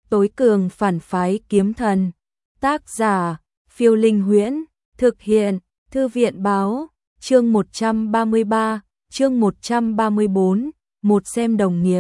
tối cường phản phái kiếm thần. Tác giả, Phiêu Linh Huyễn, thực hiện, Thư viện báo, chương 133, chương 134, một xem đồng nghiệp.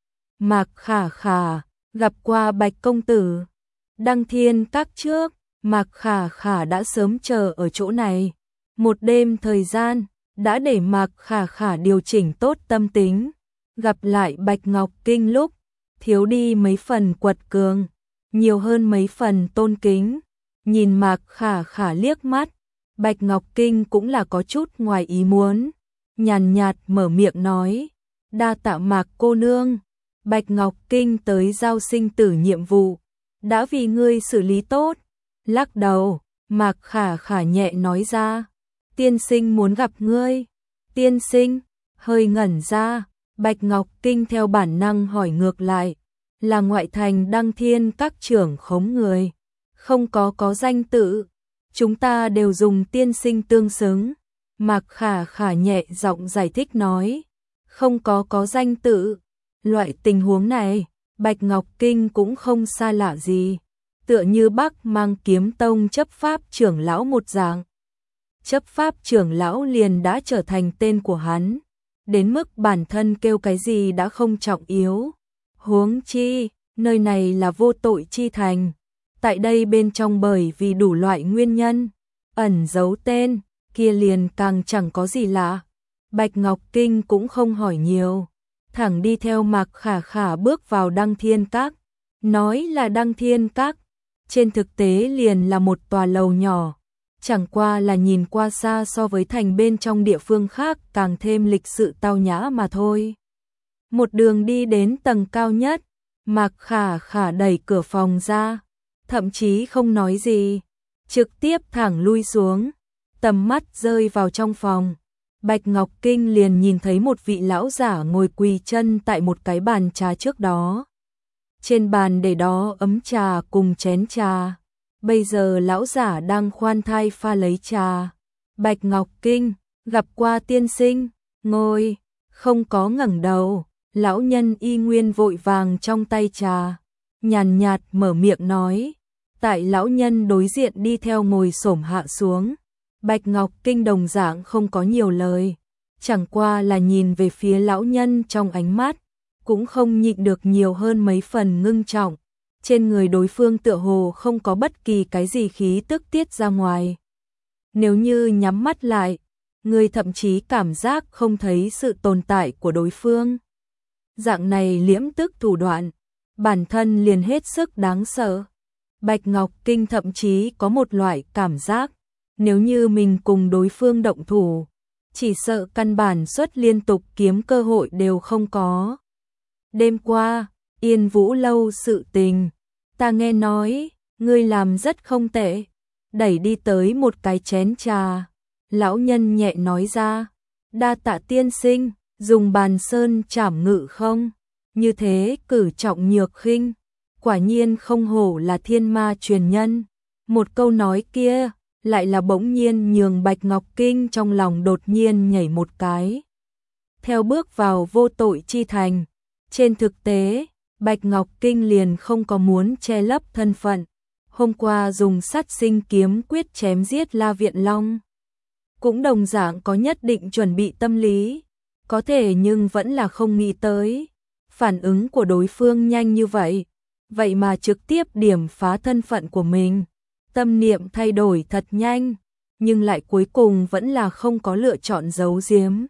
Mạc Khả Khả, gặp qua Bạch công tử. Đăng Thiên Các trước, Mạc Khả Khả đã sớm chờ ở chỗ này. Một đêm thời gian, đã để Mạc Khả Khả điều chỉnh tốt tâm tính. Gặp lại Bạch Ngọc Kinh lúc, thiếu đi mấy phần quật cường, nhiều hơn mấy phần tôn kính. Nhìn Mạc Khả Khả liếc mắt, Bạch Ngọc Kinh cũng là có chút ngoài ý muốn. Nhàn nhạt mở miệng nói, đa tạ Mạc cô nương. Bạch Ngọc Kinh tới giao sinh tử nhiệm vụ, đã vì ngươi xử lý tốt. Lắc đầu, Mạc Khả Khả nhẹ nói ra, tiên sinh muốn gặp ngươi. Tiên sinh, hơi ngẩn ra, Bạch Ngọc Kinh theo bản năng hỏi ngược lại, là ngoại thành Đăng Thiên Các trưởng khống người, không có danh tự, chúng ta đều dùng tiên sinh tương xứng. Mạc Khả Khả nhẹ giọng giải thích nói, không có danh tự. Loại tình huống này, Bạch Ngọc Kinh cũng không xa lạ gì, tựa như Bắc Mang Kiếm Tông chấp pháp trưởng lão một dạng. Chấp pháp trưởng lão liền đã trở thành tên của hắn, đến mức bản thân kêu cái gì đã không trọng yếu. Huống chi, nơi này là vô tội chi thành, tại đây bên trong bởi vì đủ loại nguyên nhân, ẩn giấu tên, kia liền càng chẳng có gì lạ. Bạch Ngọc Kinh cũng không hỏi nhiều, thẳng đi theo Mạc Khả Khả bước vào Đăng Thiên Các. Nói là Đăng Thiên Các, trên thực tế liền là một tòa lầu nhỏ, chẳng qua là nhìn qua xa so với thành bên trong địa phương khác càng thêm lịch sự tao nhã mà thôi. Một đường đi đến tầng cao nhất, Mạc Khả Khả đẩy cửa phòng ra, thậm chí không nói gì, trực tiếp thẳng lui xuống, tầm mắt rơi vào trong phòng. Bạch Ngọc Kinh liền nhìn thấy một vị lão giả ngồi quỳ chân tại một cái bàn trà trước đó. Trên bàn để đó ấm trà cùng chén trà. Bây giờ lão giả đang khoan thai pha lấy trà. Bạch Ngọc Kinh, gặp qua tiên sinh, ngồi, không có ngẩng đầu. Lão nhân y nguyên vội vàng trong tay trà, nhàn nhạt mở miệng nói. Tại lão nhân đối diện đi theo ngồi xổm hạ xuống. Bạch Ngọc Kinh đồng dạng không có nhiều lời, chẳng qua là nhìn về phía lão nhân trong ánh mắt, cũng không nhịn được nhiều hơn mấy phần ngưng trọng. Trên người đối phương tựa hồ không có bất kỳ cái gì khí tức tiết ra ngoài. Nếu như nhắm mắt lại, người thậm chí cảm giác không thấy sự tồn tại của đối phương. Dạng này liễm tức thủ đoạn, bản thân liền hết sức đáng sợ. Bạch Ngọc Kinh thậm chí có một loại cảm giác, nếu như mình cùng đối phương động thủ, chỉ sợ căn bản xuất liên tục kiếm cơ hội đều không có. Đêm qua, Yên Vũ lâu sự tình, ta nghe nói, ngươi làm rất không tệ. Đẩy đi tới một cái chén trà, lão nhân nhẹ nói ra, đa tạ tiên sinh, dùng bàn sơn trảm ngự không, như thế cử trọng nhược khinh, quả nhiên không hổ là thiên ma truyền nhân. Một câu nói kia, lại là bỗng nhiên nhường Bạch Ngọc Kinh trong lòng đột nhiên nhảy một cái. Theo bước vào vô tội chi thành, trên thực tế, Bạch Ngọc Kinh liền không có muốn che lấp thân phận. Hôm qua dùng sát sinh kiếm quyết chém giết La Viện Long, cũng đồng dạng có nhất định chuẩn bị tâm lý, có thể nhưng vẫn là không nghĩ tới. Phản ứng của đối phương nhanh như vậy, vậy mà trực tiếp điểm phá thân phận của mình. Tâm niệm thay đổi thật nhanh, nhưng lại cuối cùng vẫn là không có lựa chọn giấu giếm,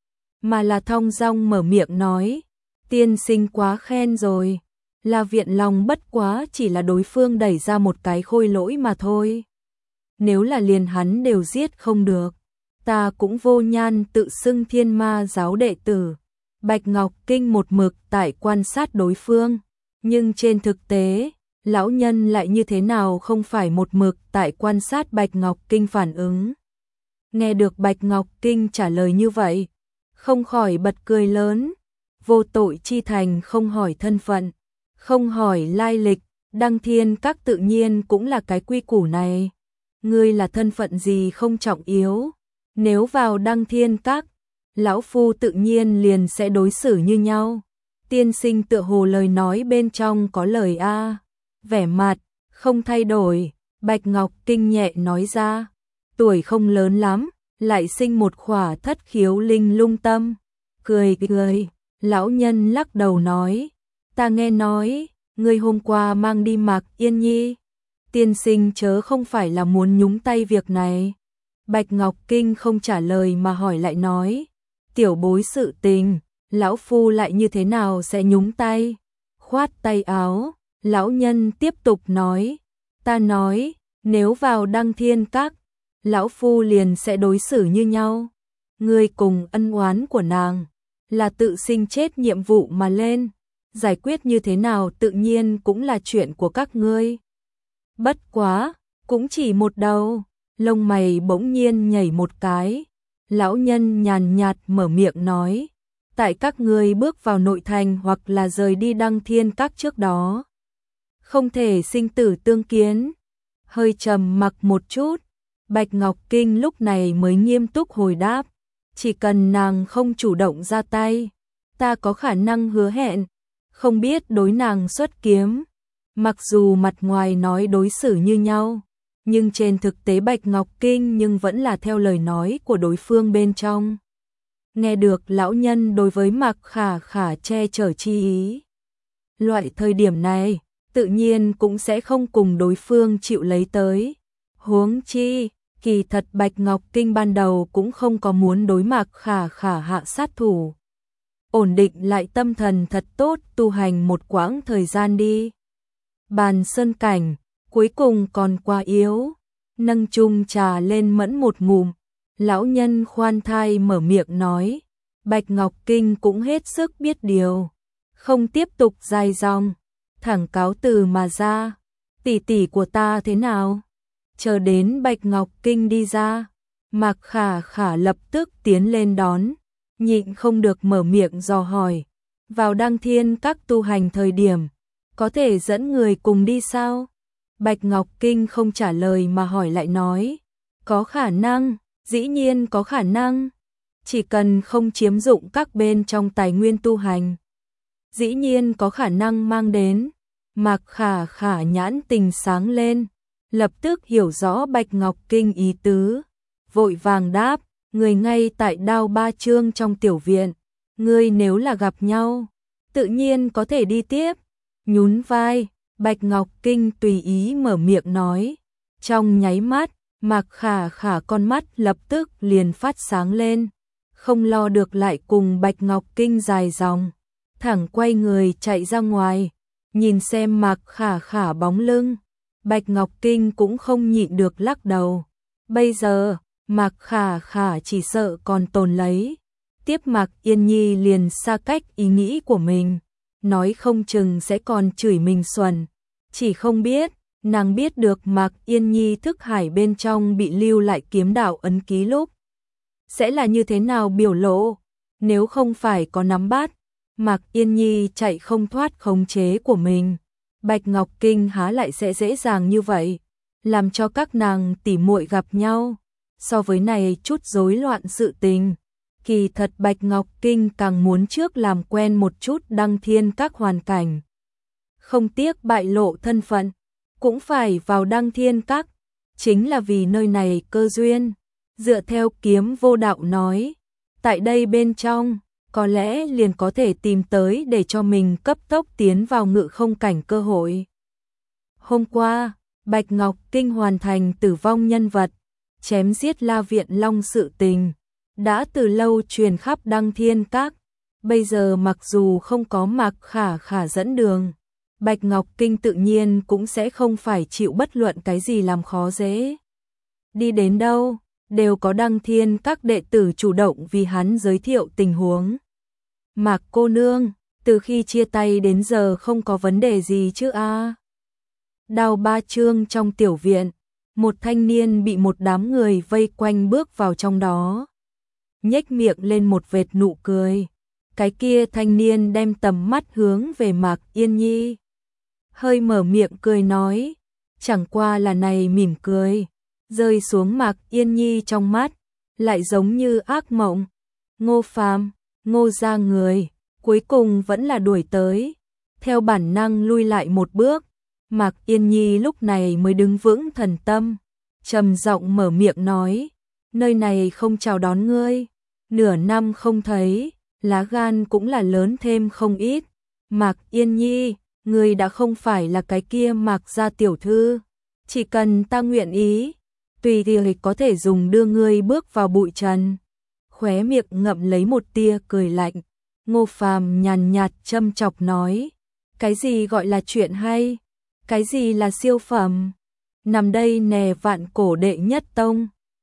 mà là thong dong mở miệng nói, tiên sinh quá khen rồi. La Viện Long bất quá chỉ là đối phương đẩy ra một cái khôi lỗi mà thôi. Nếu là liền hắn đều giết không được, ta cũng vô nhan tự xưng thiên ma giáo đệ tử. Bạch Ngọc Kinh một mực tại quan sát đối phương, nhưng trên thực tế, lão nhân lại như thế nào không phải một mực tại quan sát Bạch Ngọc Kinh phản ứng. Nghe được Bạch Ngọc Kinh trả lời như vậy, không khỏi bật cười lớn. Vô tội chi thành không hỏi thân phận, không hỏi lai lịch, Đăng Thiên Các tự nhiên cũng là cái quy củ này. Ngươi là thân phận gì không trọng yếu, nếu vào Đăng Thiên Các, lão phu tự nhiên liền sẽ đối xử như nhau. Tiên sinh tựa hồ lời nói bên trong có lời a. vẻ mặt không thay đổi, Bạch Ngọc Kinh nhẹ nói ra, tuổi không lớn lắm, lại sinh một khỏa thất khiếu linh lung tâm. Cười cười, lão nhân lắc đầu nói, ta nghe nói, ngươi hôm qua mang đi Mạc Yên Nhi. Tiên sinh chớ không phải là muốn nhúng tay việc này. Bạch Ngọc Kinh không trả lời mà hỏi lại nói, tiểu bối sự tình, lão phu lại như thế nào sẽ nhúng tay? Khoát tay áo, lão nhân tiếp tục nói, ta nói, nếu vào Đăng Thiên Các, lão phu liền sẽ đối xử như nhau. Ngươi cùng ân oán của nàng là tự sinh chết nhiệm vụ mà lên, giải quyết như thế nào tự nhiên cũng là chuyện của các ngươi. Bất quá, cũng chỉ một đầu, lông mày bỗng nhiên nhảy một cái. Lão nhân nhàn nhạt mở miệng nói, tại các ngươi bước vào nội thành hoặc là rời đi Đăng Thiên Các trước đó, không thể sinh tử tương kiến. Hơi trầm mặc một chút, Bạch Ngọc Kinh lúc này mới nghiêm túc hồi đáp, chỉ cần nàng không chủ động ra tay, ta có khả năng hứa hẹn, không biết đối nàng xuất kiếm. Mặc dù mặt ngoài nói đối xử như nhau, nhưng trên thực tế Bạch Ngọc Kinh nhưng vẫn là theo lời nói của đối phương bên trong. Nghe được lão nhân đối với Mạc Khả Khả che chở chi ý. Loại thời điểm này, tự nhiên cũng sẽ không cùng đối phương chịu lấy tới. Huống chi, kỳ thật Bạch Ngọc Kinh ban đầu cũng không có muốn đối Mạc Khả Khả hạ sát thủ. Ổn định lại tâm thần thật tốt, tu hành một quãng thời gian đi. Bàn sơn cảnh, cuối cùng còn quá yếu. Nâng chung trà lên mẫn một ngụm, lão nhân khoan thai mở miệng nói, Bạch Ngọc Kinh cũng hết sức biết điều, không tiếp tục dài dòng, thẳng cáo từ mà ra. Tỷ tỷ của ta thế nào? Chờ đến Bạch Ngọc Kinh đi ra, Mạc Khả Khả lập tức tiến lên đón, nhịn không được mở miệng dò hỏi, vào Đăng Thiên Các tu hành thời điểm, có thể dẫn người cùng đi sao? Bạch Ngọc Kinh không trả lời mà hỏi lại nói, có khả năng, dĩ nhiên có khả năng, chỉ cần không chiếm dụng các bên trong tài nguyên tu hành, dĩ nhiên có khả năng mang đến. Mạc Khả Khả nhãn tình sáng lên, lập tức hiểu rõ Bạch Ngọc Kinh ý tứ, vội vàng đáp, người ngay tại Đao Ba Chương trong tiểu viện, ngươi nếu là gặp nhau, tự nhiên có thể đi tiếp. Nhún vai, Bạch Ngọc Kinh tùy ý mở miệng nói, trong nháy mắt, Mạc Khả Khả con mắt lập tức liền phát sáng lên, không lo được lại cùng Bạch Ngọc Kinh dài dòng, thẳng quay người chạy ra ngoài, nhìn xem Mạc Khả Khả bóng lưng, Bạch Ngọc Kinh cũng không nhịn được lắc đầu. Bây giờ, Mạc Khả Khả chỉ sợ còn tồn lấy, tiếp Mạc Yên Nhi liền xa cách ý nghĩ của mình, nói không chừng sẽ còn chửi mình xuẩn, chỉ không biết, nàng biết được Mạc Yên Nhi thức hải bên trong bị lưu lại kiếm đạo ấn ký lúc sẽ là như thế nào biểu lộ, nếu không phải có nắm bắt, Mạc Yên Nhi chạy không thoát khống chế của mình, Bạch Ngọc Kinh há lại sẽ dễ dàng như vậy, làm cho các nàng tỉ muội gặp nhau. So với này chút rối loạn sự tình, kỳ thật Bạch Ngọc Kinh càng muốn trước làm quen một chút Đăng Thiên Các hoàn cảnh. Không tiếc bại lộ thân phận, cũng phải vào Đăng Thiên Các, chính là vì nơi này cơ duyên. Dựa theo Kiếm Vô Đạo nói, tại đây bên trong, có lẽ liền có thể tìm tới để cho mình cấp tốc tiến vào ngự không cảnh cơ hội. Hôm qua, Bạch Ngọc Kinh hoàn thành tử vong nhân vật, chém giết La Viện Long sự tình, đã từ lâu truyền khắp Đăng Thiên Các. Bây giờ mặc dù không có Mạc Khả Khả dẫn đường, Bạch Ngọc Kinh tự nhiên cũng sẽ không phải chịu bất luận cái gì làm khó dễ. Đi đến đâu, đều có Đăng Thiên Các đệ tử chủ động vì hắn giới thiệu tình huống. Mạc cô nương, từ khi chia tay đến giờ không có vấn đề gì chứ a? Đao Ba Chương trong tiểu viện, một thanh niên bị một đám người vây quanh bước vào trong đó, nhếch miệng lên một vệt nụ cười. Cái kia thanh niên đem tầm mắt hướng về Mạc Yên Nhi, hơi mở miệng cười nói, chẳng qua là này mỉm cười, rơi xuống Mạc Yên Nhi trong mắt, lại giống như ác mộng. Ngô Phàm, Ngô gia người, cuối cùng vẫn là đuổi tới, theo bản năng lui lại một bước, Mạc Yên Nhi lúc này mới đứng vững thần tâm, trầm giọng mở miệng nói, nơi này không chào đón ngươi, nửa năm không thấy, lá gan cũng là lớn thêm không ít. Mạc Yên Nhi, ngươi đã không phải là cái kia Mạc gia tiểu thư, chỉ cần ta nguyện ý, tùy thì có thể dùng đưa ngươi bước vào bụi trần. Khóe miệng ngậm lấy một tia cười lạnh, Ngô Phàm nhàn nhạt châm chọc nói, cái gì gọi là chuyện hay, cái gì là siêu phẩm, nằm đây nè vạn cổ đệ nhất tông,